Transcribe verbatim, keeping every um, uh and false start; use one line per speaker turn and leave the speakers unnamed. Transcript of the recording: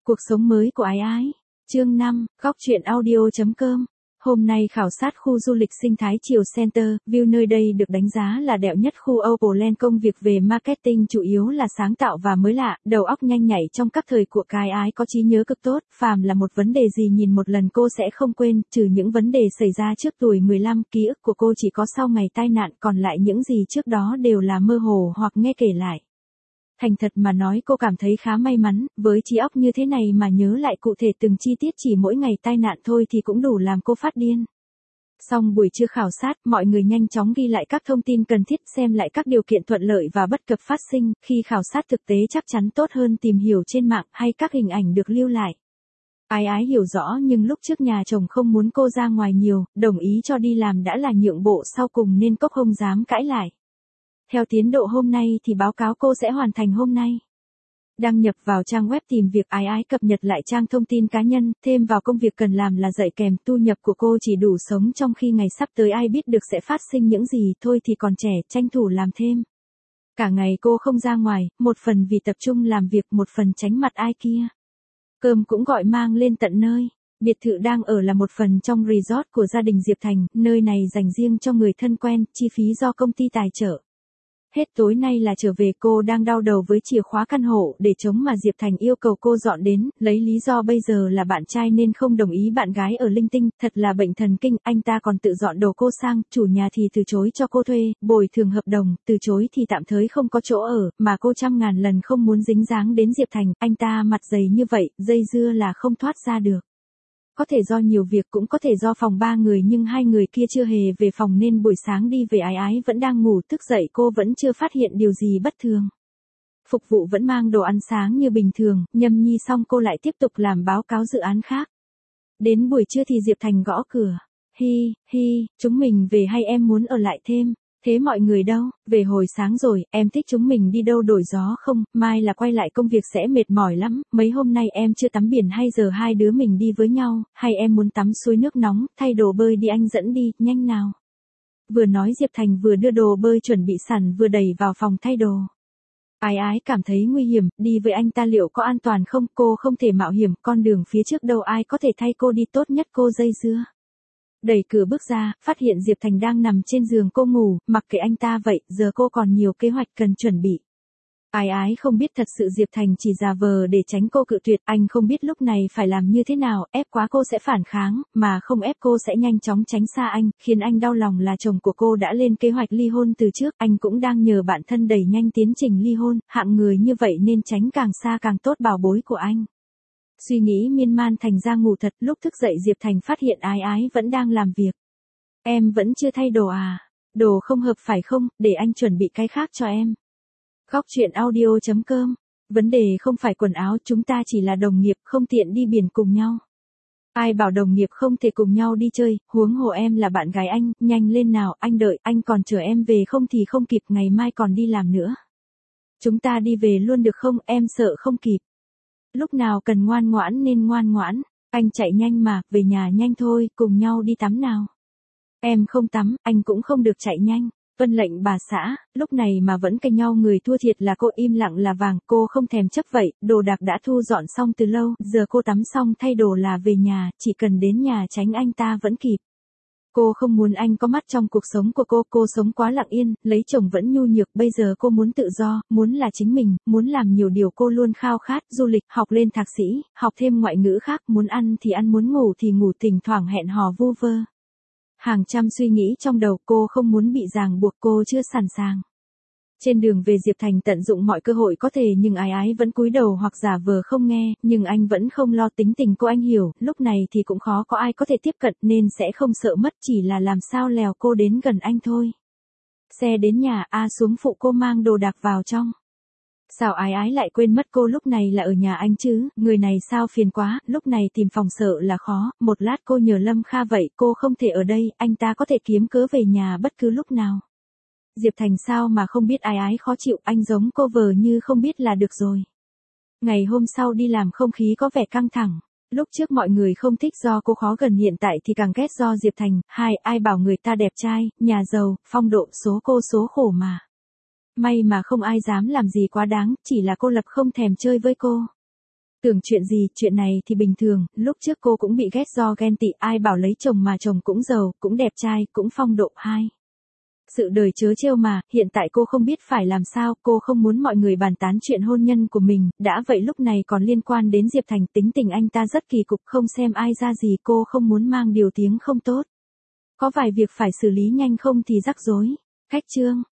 Cuộc sống mới của Ái Ái. Chương năm, góc truyện audio.com. Hôm nay khảo sát khu du lịch sinh thái Chiều Center, view nơi đây được đánh giá là đẹp nhất khu Opalland. Công việc về marketing chủ yếu là sáng tạo và mới lạ, đầu óc nhanh nhạy trong các thời của Ái Ái có trí nhớ cực tốt, phàm là một vấn đề gì nhìn một lần cô sẽ không quên, trừ những vấn đề xảy ra trước tuổi mười lăm, ký ức của cô chỉ có sau ngày tai nạn, còn lại những gì trước đó đều là mơ hồ hoặc nghe kể lại. Thành thật mà nói cô cảm thấy khá may mắn, với trí óc như thế này mà nhớ lại cụ thể từng chi tiết chỉ mỗi ngày tai nạn thôi thì cũng đủ làm cô phát điên. Xong buổi trưa khảo sát, mọi người nhanh chóng ghi lại các thông tin cần thiết, xem lại các điều kiện thuận lợi và bất cập phát sinh, khi khảo sát thực tế chắc chắn tốt hơn tìm hiểu trên mạng hay các hình ảnh được lưu lại. Ái Ái hiểu rõ nhưng lúc trước nhà chồng không muốn cô ra ngoài nhiều, đồng ý cho đi làm đã là nhượng bộ sau cùng nên cô không dám cãi lại. Theo tiến độ hôm nay thì báo cáo cô sẽ hoàn thành hôm nay. Đăng nhập vào trang web tìm việc, Ái Ái cập nhật lại trang thông tin cá nhân, thêm vào công việc cần làm là dạy kèm. Thu nhập của cô chỉ đủ sống trong khi ngày sắp tới ai biết được sẽ phát sinh những gì, thôi thì còn trẻ, tranh thủ làm thêm. Cả ngày cô không ra ngoài, một phần vì tập trung làm việc, một phần tránh mặt ai kia. Cơm cũng gọi mang lên tận nơi. Biệt thự đang ở là một phần trong resort của gia đình Diệp Thành, nơi này dành riêng cho người thân quen, chi phí do công ty tài trợ. Hết tối nay là trở về, cô đang đau đầu với chìa khóa căn hộ để trống mà Diệp Thành yêu cầu cô dọn đến, lấy lý do bây giờ là bạn trai nên không đồng ý bạn gái ở linh tinh, thật là bệnh thần kinh, anh ta còn tự dọn đồ cô sang, chủ nhà thì từ chối cho cô thuê, bồi thường hợp đồng, từ chối thì tạm thời không có chỗ ở, mà cô trăm ngàn lần không muốn dính dáng đến Diệp Thành, anh ta mặt dày như vậy, dây dưa là không thoát ra được. Có thể do nhiều việc, cũng có thể do phòng ba người nhưng hai người kia chưa hề về phòng nên buổi sáng đi về Ái Ái vẫn đang ngủ, thức dậy cô vẫn chưa phát hiện điều gì bất thường. Phục vụ vẫn mang đồ ăn sáng như bình thường, nhâm nhi xong cô lại tiếp tục làm báo cáo dự án khác. Đến buổi trưa thì Diệp Thành gõ cửa. Hi, hi, chúng mình về hay em muốn ở lại thêm? Thế mọi người đâu? Về hồi sáng rồi, em thích chúng mình đi đâu đổi gió không? Mai là quay lại công việc sẽ mệt mỏi lắm, mấy hôm nay em chưa tắm biển hay giờ hai đứa mình đi với nhau, hay em muốn tắm suối nước nóng, thay đồ bơi đi anh dẫn đi, nhanh nào. Vừa nói Diệp Thành vừa đưa đồ bơi chuẩn bị sẵn vừa đẩy vào phòng thay đồ. Ái Ái cảm thấy nguy hiểm, đi với anh ta liệu có an toàn không? Cô không thể mạo hiểm, con đường phía trước đâu ai có thể thay cô đi, tốt nhất cô dây dưa. Đẩy cửa bước ra, phát hiện Diệp Thành đang nằm trên giường cô ngủ, mặc kệ anh ta vậy, giờ cô còn nhiều kế hoạch cần chuẩn bị. Ái Ái không biết thật sự Diệp Thành chỉ giả vờ để tránh cô cự tuyệt, anh không biết lúc này phải làm như thế nào, ép quá cô sẽ phản kháng, mà không ép cô sẽ nhanh chóng tránh xa anh, khiến anh đau lòng là chồng của cô đã lên kế hoạch ly hôn từ trước, anh cũng đang nhờ bạn thân đẩy nhanh tiến trình ly hôn, hạng người như vậy nên tránh càng xa càng tốt, bảo bối của anh. Suy nghĩ miên man thành ra ngủ thật, lúc thức dậy Diệp Thành phát hiện Ái Ái vẫn đang làm việc. Em vẫn chưa thay đồ à? Đồ không hợp phải không, để anh chuẩn bị cái khác cho em. Góc truyện audio.com. Vấn đề không phải quần áo, chúng ta chỉ là đồng nghiệp, không tiện đi biển cùng nhau. Ai bảo đồng nghiệp không thể cùng nhau đi chơi, huống hồ em là bạn gái anh, nhanh lên nào, anh đợi, anh còn chờ em về không thì không kịp, ngày mai còn đi làm nữa. Chúng ta đi về luôn được không, em sợ không kịp. Lúc nào cần ngoan ngoãn nên ngoan ngoãn, anh chạy nhanh mà, về nhà nhanh thôi, cùng nhau đi tắm nào. Em không tắm, anh cũng không được chạy nhanh. Vân lệnh bà xã, lúc này mà vẫn canh nhau, người thua thiệt là cô, im lặng là vàng, cô không thèm chấp vậy, đồ đạc đã thu dọn xong từ lâu, giờ cô tắm xong thay đồ là về nhà, chỉ cần đến nhà tránh anh ta vẫn kịp. Cô không muốn anh có mắt trong cuộc sống của cô, cô sống quá lặng yên, lấy chồng vẫn nhu nhược, bây giờ cô muốn tự do, muốn là chính mình, muốn làm nhiều điều cô luôn khao khát, du lịch, học lên thạc sĩ, học thêm ngoại ngữ khác, muốn ăn thì ăn, muốn ngủ thì ngủ, thỉnh thoảng hẹn hò vu vơ. Hàng trăm suy nghĩ trong đầu, cô không muốn bị ràng buộc, cô chưa sẵn sàng. Trên đường về Diệp Thành tận dụng mọi cơ hội có thể nhưng Ái Ái vẫn cúi đầu hoặc giả vờ không nghe, nhưng anh vẫn không lo, tính tình cô anh hiểu, lúc này thì cũng khó có ai có thể tiếp cận nên sẽ không sợ mất, chỉ là làm sao lèo cô đến gần anh thôi. Xe đến nhà, A xuống phụ cô mang đồ đạc vào trong. Sao Ái Ái lại quên mất cô lúc này là ở nhà anh chứ, người này sao phiền quá, lúc này tìm phòng sợ là khó, một lát cô nhờ Lâm Kha vậy, cô không thể ở đây, anh ta có thể kiếm cớ về nhà bất cứ lúc nào. Diệp Thành sao mà không biết Ái Ái khó chịu, anh giống cô vờ như không biết là được rồi. Ngày hôm sau đi làm không khí có vẻ căng thẳng. Lúc trước mọi người không thích do cô khó gần, hiện tại thì càng ghét do Diệp Thành. Hai, ai bảo người ta đẹp trai, nhà giàu, phong độ, số cô số khổ mà. May mà không ai dám làm gì quá đáng, chỉ là cô Lập không thèm chơi với cô. Tưởng chuyện gì, chuyện này thì bình thường, lúc trước cô cũng bị ghét do ghen tị, ai bảo lấy chồng mà chồng cũng giàu, cũng đẹp trai, cũng phong độ. Hai. Sự đời trớ trêu mà, hiện tại cô không biết phải làm sao, cô không muốn mọi người bàn tán chuyện hôn nhân của mình, đã vậy lúc này còn liên quan đến Diệp Thành, tính tình anh ta rất kỳ cục, không xem ai ra gì, cô không muốn mang điều tiếng không tốt. Có vài việc phải xử lý nhanh không thì rắc rối. Khách trương.